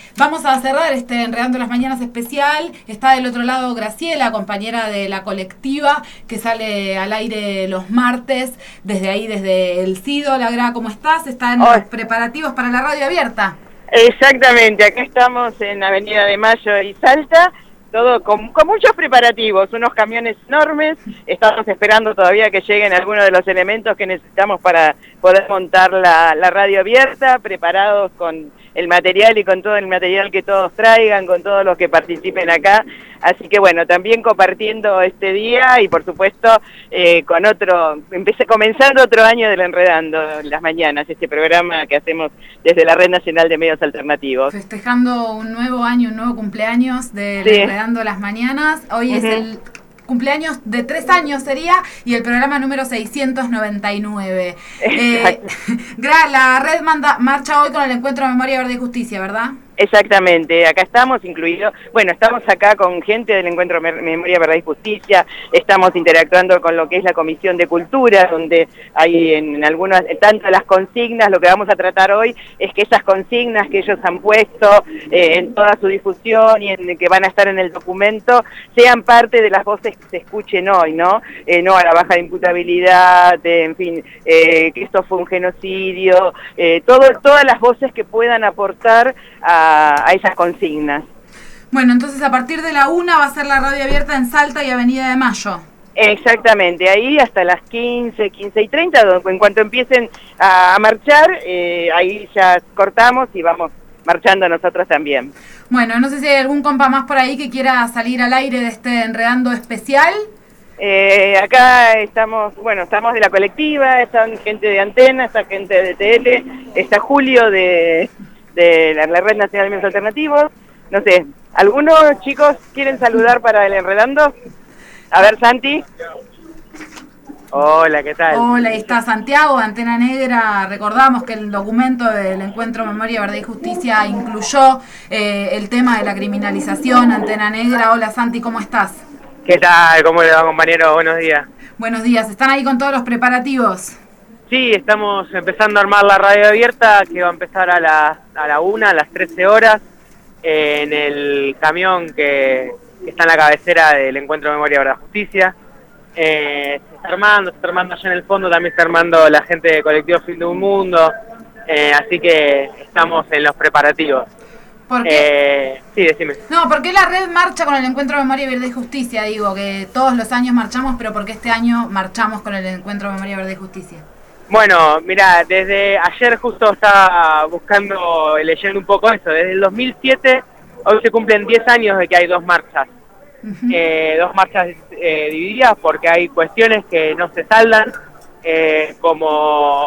Vamos a cerrar este Enredando las Mañanas especial. Está del otro lado Graciela, compañera de la colectiva, que sale al aire los martes, desde ahí, desde el CIDO. La Gra, ¿cómo estás? Están los preparativos para la radio abierta. Exactamente, acá estamos en Avenida de Mayo y Salta, todo con muchos preparativos, unos camiones enormes, estamos esperando todavía que lleguen algunos de los elementos que necesitamos para poder montar la radio abierta, preparados con el material y con todo el material que todos traigan, con todos los que participen acá, así que bueno, también compartiendo este día y por supuesto comenzando otro año del Enredando las Mañanas, este programa que hacemos desde la Red Nacional de Medios Alternativos. Festejando un nuevo año, un nuevo cumpleaños del Enredando las Mañanas. Hoy es el cumpleaños de 3 años sería, y el programa número 699. La red marcha hoy con el Encuentro de Memoria, Verdad y Justicia, ¿verdad? Exactamente, acá estamos incluidos, estamos acá con gente del Encuentro Memoria, Verdad y Justicia, estamos interactuando con lo que es la Comisión de Cultura, donde hay en algunas, tanto las consignas, lo que vamos a tratar hoy es que esas consignas que ellos han puesto en toda su difusión y que van a estar en el documento, sean parte de las voces que se escuchen hoy, ¿no? No a la baja de imputabilidad, en fin, que esto fue un genocidio, todas las voces que puedan aportar a esas consignas. Bueno, entonces a partir de la 1 va a ser la radio abierta en Salta y Avenida de Mayo. Exactamente, ahí hasta las 15:30, en cuanto empiecen a marchar, ahí ya cortamos y vamos marchando nosotros también. Bueno, no sé si hay algún compa más por ahí que quiera salir al aire de este Enredando especial. Acá estamos de la colectiva, están gente de Antena, está gente de TL, está Julio de la Red Nacional de Medios Alternativos. No sé, ¿algunos chicos quieren saludar para el Enredando? A ver, Santi. Hola, ¿qué tal? Hola, ahí está Santiago de Antena Negra. Recordamos que el documento del Encuentro Memoria, Verdad y Justicia incluyó el tema de la criminalización. Antena Negra. Hola, Santi, ¿cómo estás? ¿Qué tal? ¿Cómo le va, compañero? Buenos días. Buenos días. ¿Están ahí con todos los preparativos? Sí, estamos empezando a armar la radio abierta, que va a empezar a la 1, a las 13 horas, en el camión que está en la cabecera del Encuentro Memoria, Verdad y Justicia. Se está armando allá en el fondo, también está armando la gente de Colectivo Fin de un Mundo, así que estamos en los preparativos. ¿Por qué? Sí, decime. No, ¿por qué la red marcha con el Encuentro Memoria, Verdad y Justicia? Digo, que todos los años marchamos, pero ¿por qué este año marchamos con el Encuentro Memoria, Verdad y Justicia? Bueno, mira, desde ayer justo estaba leyendo un poco eso. Desde el 2007, hoy se cumplen 10 años de que hay 2 marchas. Dos marchas divididas porque hay cuestiones que no se saldan, como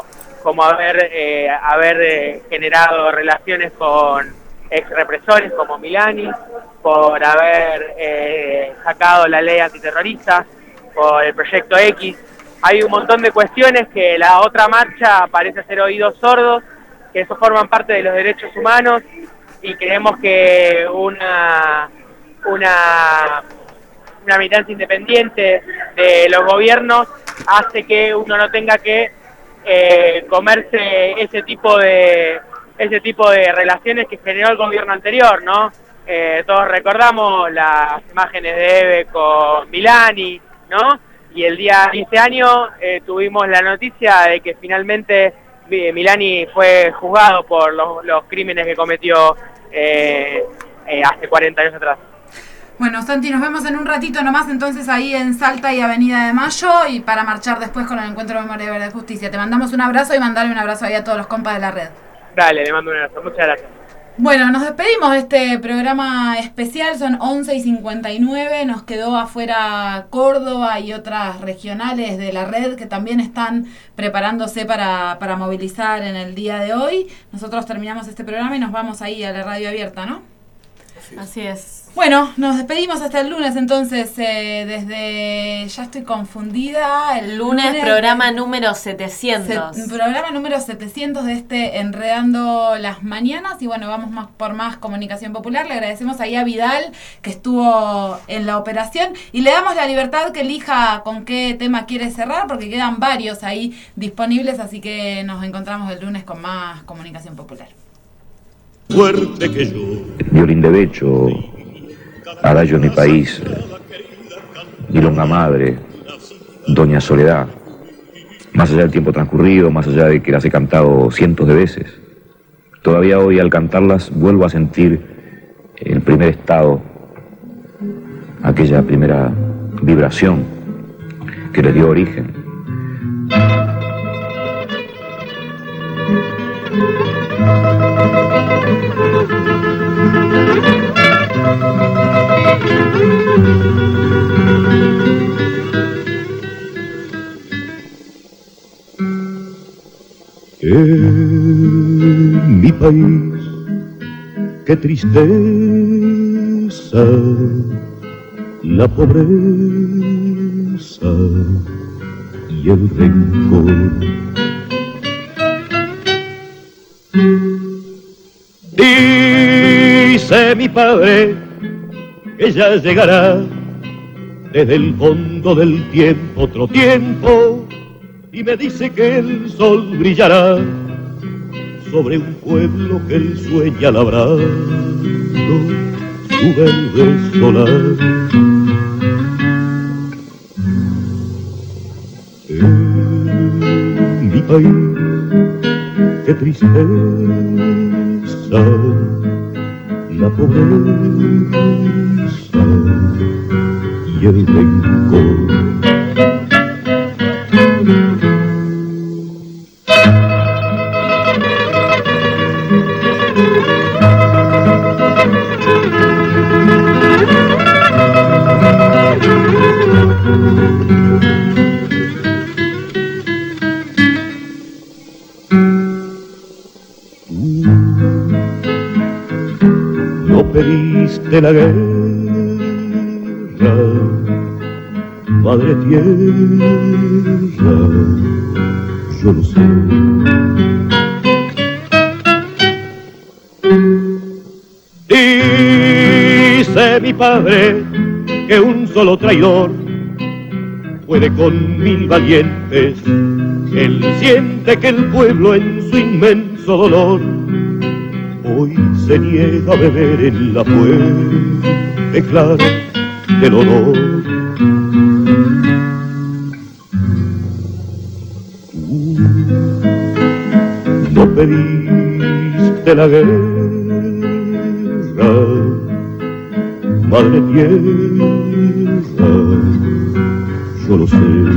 haber generado relaciones con ex represores como Milani, por haber sacado la ley antiterrorista, por el Proyecto X. Hay un montón de cuestiones que la otra marcha parece ser oídos sordos, que eso forman parte de los derechos humanos, y creemos que una militancia independiente de los gobiernos hace que uno no tenga que comerse ese tipo de relaciones que generó el gobierno anterior, ¿no? Todos recordamos las imágenes de Eve con Milani, ¿no? Y el día 15 años tuvimos la noticia de que finalmente Milani fue juzgado por los crímenes que cometió hace 40 años atrás. Bueno, Santi, nos vemos en un ratito nomás entonces ahí en Salta y Avenida de Mayo, y para marchar después con el Encuentro de Memoria, Verdad y Justicia. Te mandamos un abrazo y mandarle un abrazo ahí a todos los compas de la red. Dale, le mando un abrazo. Muchas gracias. Bueno, nos despedimos de este programa especial, son 11:59, nos quedó afuera Córdoba y otras regionales de la red que también están preparándose para movilizar en el día de hoy. Nosotros terminamos este programa y nos vamos ahí a la radio abierta, ¿no? Así es. Bueno, nos despedimos hasta el lunes entonces, ya estoy confundida. El lunes programa número 700. Programa número 700 de este Enredando las Mañanas. Y bueno, vamos por más comunicación popular. Le agradecemos ahí a Vidal, que estuvo en la operación. Y le damos la libertad que elija con qué tema quiere cerrar, porque quedan varios ahí disponibles. Así que nos encontramos el lunes con más comunicación popular. fuerte que yo. Violín de Becho, Adagio en mi país, Milonga Madre, Doña Soledad. Más allá del tiempo transcurrido, más allá de que las he cantado cientos de veces, todavía hoy al cantarlas vuelvo a sentir el primer estado, aquella primera vibración que les dio origen. En mi país, qué tristeza, la pobreza y el rencor. Dice mi padre que ya llegará desde el fondo del tiempo otro tiempo, y me dice que el sol brillará sobre un pueblo que él sueña labrando su verde solar. En mi país, qué tristeza, la pobreza y el rencor. No pediste la guerra, madre tierra, yo lo sé. Dice mi padre que un solo traidor puede con 1000 valientes. Él siente que el pueblo en su inmenso dolor hoy se niega a beber en la fuente clara del honor. No pediste la guerra, madre tierra, yo lo sé.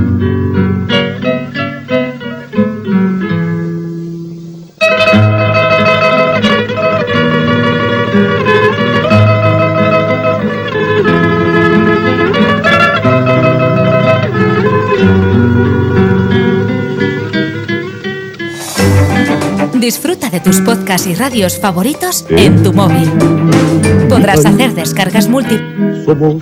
Disfruta de tus podcasts y radios favoritos en tu móvil. Podrás hacer descargas múltiples. Somos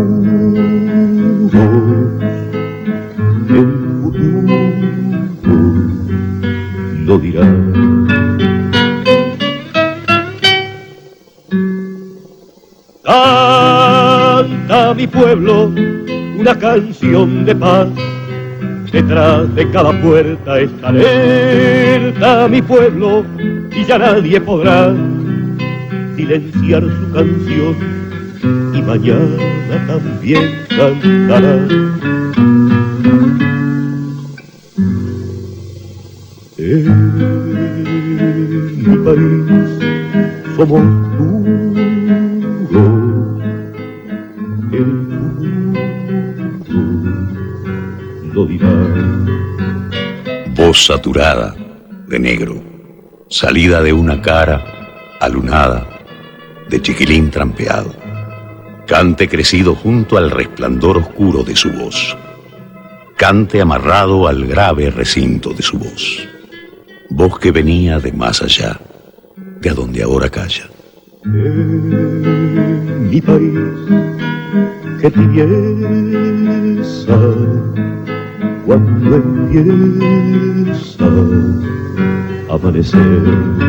el futuro lo dirá. Canta mi pueblo una canción de paz. Detrás de cada puerta está alerta mi pueblo, y ya nadie podrá silenciar su canción, y mañana también cantará. En mi país somos duros, el futuro lo dirá. Voz saturada de negro, salida de una cara alunada de chiquilín trampeado, cante crecido junto al resplandor oscuro de su voz, cante amarrado al grave recinto de su voz, voz que venía de más allá, de a donde ahora calla. En mi país, qué tibieza cuando empieza a amanecer.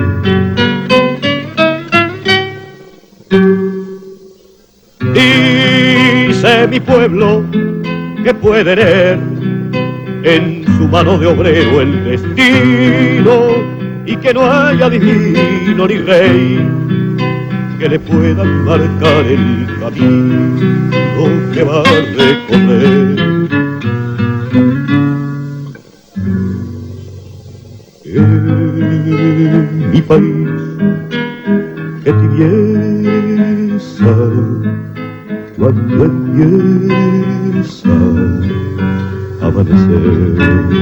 Dice mi pueblo que puede leer en su mano de obrero el destino y que no haya divino ni rey que le puedan marcar el camino que va a recorrer. En mi país, que tibieza cuando empieza a amanecer.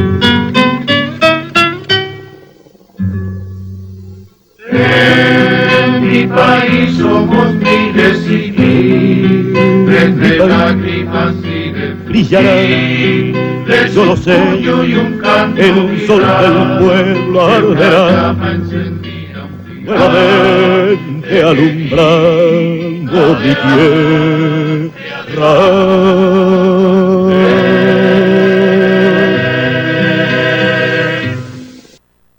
En mi país somos miles y miles de lágrimas y de brillará, yo lo sé, el sol del pueblo arderá, nuevamente alumbrando mi tierra.